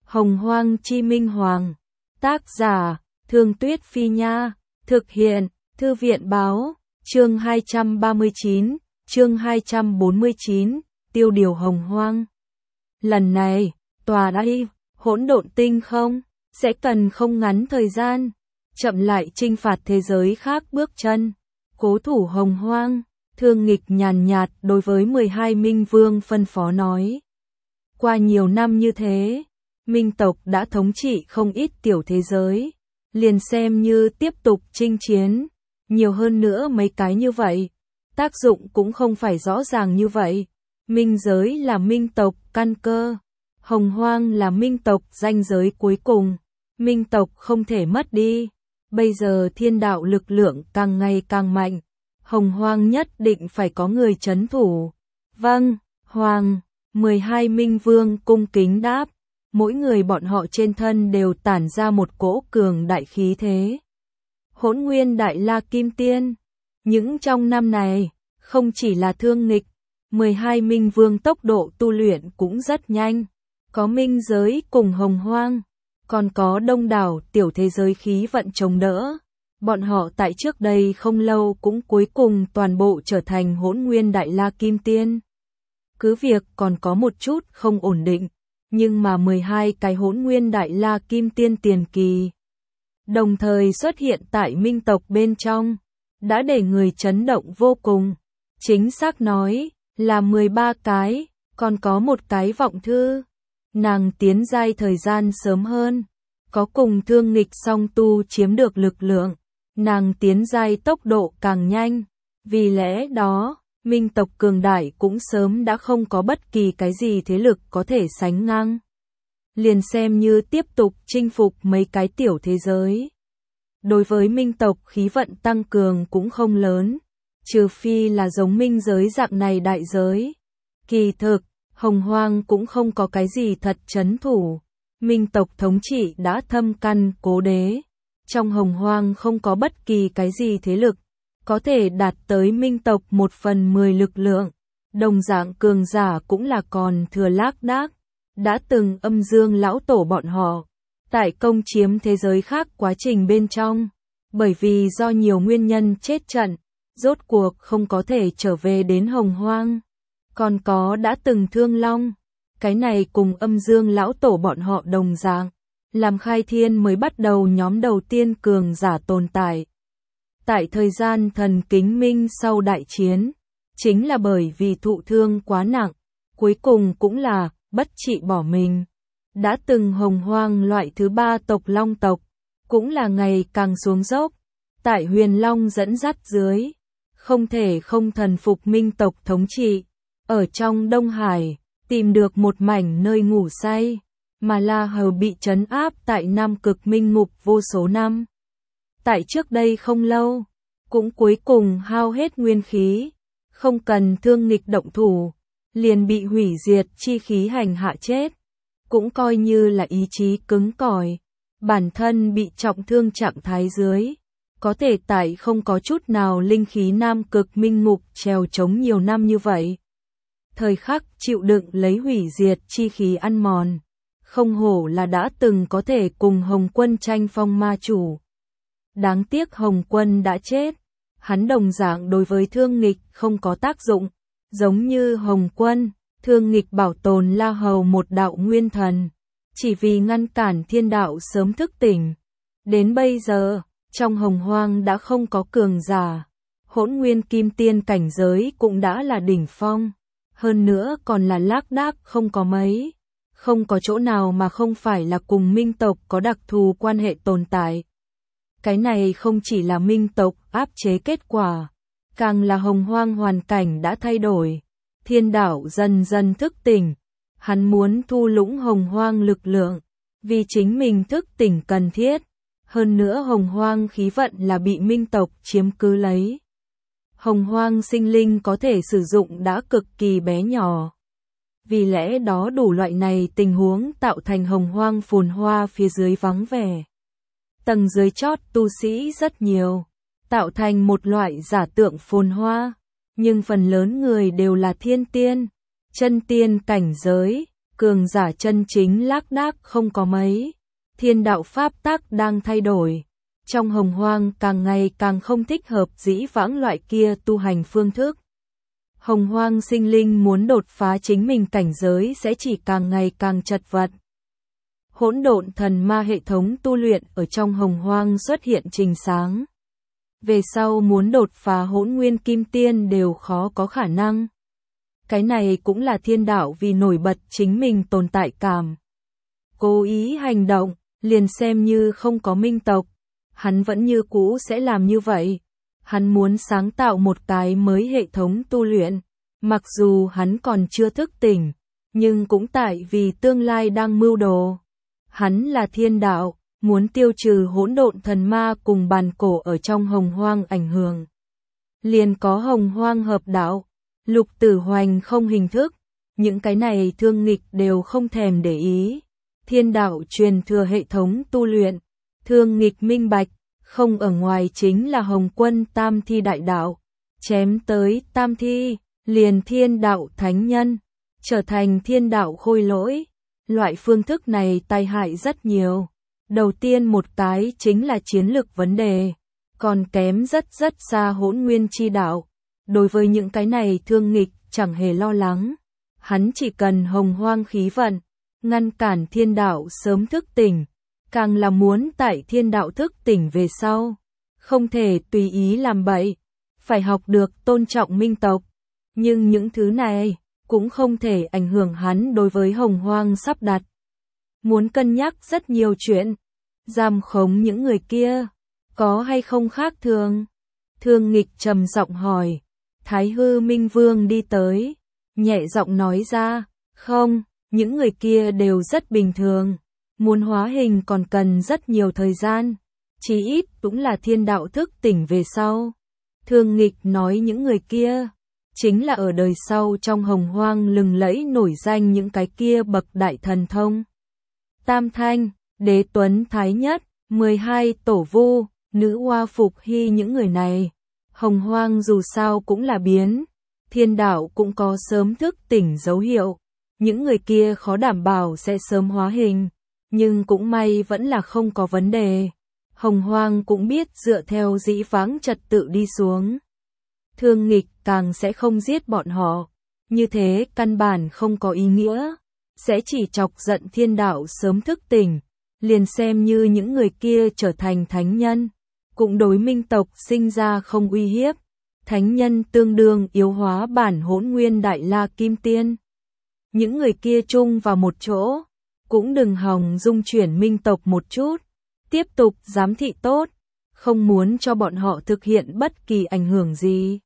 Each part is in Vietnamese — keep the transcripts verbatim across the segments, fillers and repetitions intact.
Hồng Hoang Chi Minh Hoàng. Tác giả, Thương Tuyết Phi Nha. Thực hiện, Thư viện Báo. Chương hai trăm ba mươi chín, chương hai trăm bốn mươi chín, tiêu điều Hồng Hoang. Lần này, tòa đáy, hỗn độn tinh không, sẽ cần không ngắn thời gian, chậm lại chinh phạt thế giới khác bước chân. Cố thủ Hồng Hoang, Thương Nghịch nhàn nhạt đối với mười hai Minh Vương phân phó nói. Qua nhiều năm như thế, Minh tộc đã thống trị không ít tiểu thế giới, liền xem như tiếp tục chinh chiến, nhiều hơn nữa mấy cái như vậy, tác dụng cũng không phải rõ ràng như vậy. Minh giới là Minh tộc căn cơ, Hồng Hoang là Minh tộc ranh giới cuối cùng, Minh tộc không thể mất đi. Bây giờ thiên đạo lực lượng càng ngày càng mạnh, Hồng Hoang nhất định phải có người trấn thủ. Vâng, Hoàng. mười hai Minh Vương cung kính đáp, mỗi người bọn họ trên thân đều tản ra một cỗ cường đại khí thế. Hỗn Nguyên Đại La Kim Tiên. Những trong năm này, không chỉ là Thương Nghịch, mười hai Minh Vương tốc độ tu luyện cũng rất nhanh. Có Minh giới cùng Hồng Hoang, còn có đông đảo tiểu thế giới khí vận chống đỡ. Bọn họ tại trước đây không lâu cũng cuối cùng toàn bộ trở thành Hỗn Nguyên Đại La Kim Tiên. Cứ việc còn có một chút không ổn định, nhưng mà mười hai cái Hỗn Nguyên Đại La Kim Tiên tiền kỳ đồng thời xuất hiện tại Minh tộc bên trong, đã để người chấn động vô cùng. Chính xác nói, là mười ba cái, còn có một cái vọng thư. Nàng tiến giai thời gian sớm hơn, có cùng Thương Nghịch song tu chiếm được lực lượng, nàng tiến giai tốc độ càng nhanh, vì lẽ đó, Minh tộc cường đại cũng sớm đã không có bất kỳ cái gì thế lực có thể sánh ngang. Liền xem như tiếp tục chinh phục mấy cái tiểu thế giới. Đối với Minh tộc khí vận tăng cường cũng không lớn, trừ phi là giống Minh giới dạng này đại giới. Kỳ thực, Hồng Hoang cũng không có cái gì thật trấn thủ. Minh tộc thống trị đã thâm căn cố đế. Trong Hồng Hoang không có bất kỳ cái gì thế lực có thể đạt tới Minh tộc một phần mười lực lượng. Đồng dạng cường giả cũng là còn thừa lác đác. Đã từng âm dương lão tổ bọn họ tại công chiếm thế giới khác quá trình bên trong, bởi vì do nhiều nguyên nhân chết trận, rốt cuộc không có thể trở về đến Hồng Hoang. Còn có đã từng Thương Long, cái này cùng âm dương lão tổ bọn họ đồng dạng, làm khai thiên mới bắt đầu nhóm đầu tiên cường giả tồn tại. Tại thời gian thần kính minh sau đại chiến, chính là bởi vì thụ thương quá nặng, cuối cùng cũng là bất trị bỏ mình. Đã từng Hồng Hoang loại thứ ba tộc Long tộc, cũng là ngày càng xuống dốc. Tại Huyền Long dẫn dắt dưới, không thể không thần phục Minh tộc thống trị. Ở trong Đông Hải, tìm được một mảnh nơi ngủ say, mà La Hầu bị trấn áp tại Nam Cực Minh ngục vô số năm. Tại trước đây không lâu, cũng cuối cùng hao hết nguyên khí, không cần Thương Nghịch động thủ, liền bị hủy diệt chi khí hành hạ chết. Cũng coi như là ý chí cứng cỏi, bản thân bị trọng thương trạng thái dưới, có thể tại không có chút nào linh khí Nam Cực Minh ngục trèo chống nhiều năm như vậy. Thời khắc chịu đựng lấy hủy diệt chi khí ăn mòn, không hổ là đã từng có thể cùng Hồng Quân tranh phong ma chủ. Đáng tiếc Hồng Quân đã chết, hắn đồng dạng đối với Thương Nghịch không có tác dụng, giống như Hồng Quân, Thương Nghịch bảo tồn La Hầu một đạo nguyên thần, chỉ vì ngăn cản thiên đạo sớm thức tỉnh. Đến bây giờ, trong Hồng Hoang đã không có cường giả, Hỗn Nguyên Kim Tiên cảnh giới cũng đã là đỉnh phong, hơn nữa còn là lác đác không có mấy, không có chỗ nào mà không phải là cùng Minh tộc có đặc thù quan hệ tồn tại. Cái này không chỉ là Minh tộc áp chế kết quả, càng là Hồng Hoang hoàn cảnh đã thay đổi. Thiên đạo dần dần thức tỉnh, hắn muốn thu lũng Hồng Hoang lực lượng, vì chính mình thức tỉnh cần thiết. Hơn nữa Hồng Hoang khí vận là bị Minh tộc chiếm cứ lấy. Hồng Hoang sinh linh có thể sử dụng đã cực kỳ bé nhỏ. Vì lẽ đó đủ loại này tình huống tạo thành Hồng Hoang phồn hoa phía dưới vắng vẻ. Tầng dưới chót tu sĩ rất nhiều, tạo thành một loại giả tượng phồn hoa. Nhưng phần lớn người đều là thiên tiên, chân tiên cảnh giới, cường giả chân chính lác đác không có mấy. Thiên đạo pháp tắc đang thay đổi. Trong hồng hoang càng ngày càng không thích hợp dĩ vãng loại kia tu hành phương thức. Hồng hoang sinh linh muốn đột phá chính mình cảnh giới sẽ chỉ càng ngày càng chật vật. Hỗn độn thần ma hệ thống tu luyện ở trong hồng hoang xuất hiện trình sáng. Về sau muốn đột phá hỗn nguyên kim tiên đều khó có khả năng. Cái này cũng là thiên đạo vì nổi bật chính mình tồn tại cảm. Cố ý hành động, liền xem như không có minh tộc. Hắn vẫn như cũ sẽ làm như vậy. Hắn muốn sáng tạo một cái mới hệ thống tu luyện. Mặc dù hắn còn chưa thức tỉnh, nhưng cũng tại vì tương lai đang mưu đồ. Hắn là thiên đạo, muốn tiêu trừ hỗn độn thần ma cùng bàn cổ ở trong hồng hoang ảnh hưởng. Liền có hồng hoang hợp đạo, lục tử hoành không hình thức, những cái này thương nghịch đều không thèm để ý. Thiên đạo truyền thừa hệ thống tu luyện, thương nghịch minh bạch, không ở ngoài chính là hồng quân tam thi đại đạo, chém tới tam thi, liền thiên đạo thánh nhân, trở thành thiên đạo khôi lỗi. Loại phương thức này tai hại rất nhiều. Đầu tiên một cái chính là chiến lược vấn đề, còn kém rất rất xa hỗn nguyên chi đạo. Đối với những cái này thương nghịch chẳng hề lo lắng. Hắn chỉ cần hồng hoang khí vận, ngăn cản thiên đạo sớm thức tỉnh, càng là muốn tại thiên đạo thức tỉnh về sau. Không thể tùy ý làm bậy, phải học được tôn trọng minh tộc. Nhưng những thứ này cũng không thể ảnh hưởng hắn đối với hồng hoang sắp đặt. Muốn cân nhắc rất nhiều chuyện, giam khống những người kia, có hay không khác thường? Thương nghịch trầm giọng hỏi. Thái hư minh vương đi tới, nhẹ giọng nói ra, không, những người kia đều rất bình thường, muốn hóa hình còn cần rất nhiều thời gian, chí ít cũng là thiên đạo thức tỉnh về sau. Thương nghịch nói những người kia, chính là ở đời sau trong hồng hoang lừng lẫy nổi danh những cái kia bậc đại thần thông. Tam Thanh, Đế Tuấn Thái Nhất, mười hai Tổ Vu, Nữ Hoa Phục Hy những người này. Hồng hoang dù sao cũng là biến, thiên đạo cũng có sớm thức tỉnh dấu hiệu. Những người kia khó đảm bảo sẽ sớm hóa hình, nhưng cũng may vẫn là không có vấn đề. Hồng hoang cũng biết dựa theo dĩ vãng trật tự đi xuống. Thương nghịch càng sẽ không giết bọn họ, như thế căn bản không có ý nghĩa, sẽ chỉ chọc giận thiên đạo sớm thức tỉnh, liền xem như những người kia trở thành thánh nhân, cũng đối minh tộc sinh ra không uy hiếp. Thánh nhân tương đương yếu hóa bản hỗn nguyên đại la kim tiên. Những người kia chung vào một chỗ, cũng đừng hòng dung chuyển minh tộc một chút, tiếp tục giám thị tốt, không muốn cho bọn họ thực hiện bất kỳ ảnh hưởng gì.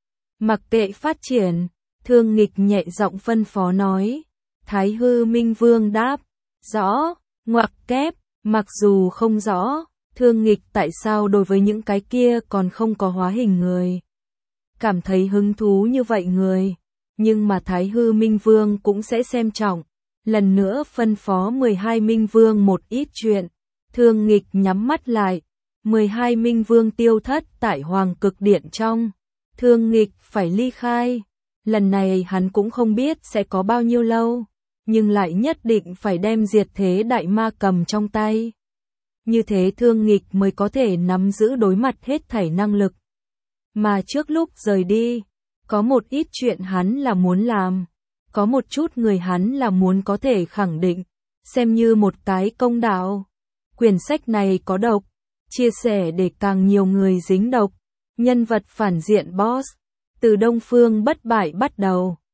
Mặc kệ phát triển, thương nghịch nhẹ giọng phân phó nói. Thái hư minh vương đáp, rõ, ngoặc kép, mặc dù không rõ, thương nghịch tại sao đối với những cái kia còn không có hóa hình người cảm thấy hứng thú như vậy người, nhưng mà Thái hư minh vương cũng sẽ xem trọng, lần nữa phân phó mười hai minh vương một ít chuyện. Thương nghịch nhắm mắt lại, mười hai minh vương tiêu thất tại hoàng cực điện trong. Thương nghịch phải ly khai, lần này hắn cũng không biết sẽ có bao nhiêu lâu, nhưng lại nhất định phải đem diệt thế đại ma cầm trong tay. Như thế thương nghịch mới có thể nắm giữ đối mặt hết thảy năng lực. Mà trước lúc rời đi, có một ít chuyện hắn là muốn làm, có một chút người hắn là muốn có thể khẳng định, xem như một cái công đạo. Quyển sách này có độc, chia sẻ để càng nhiều người dính độc. Nhân vật phản diện boss, từ Đông Phương bất bại bắt đầu.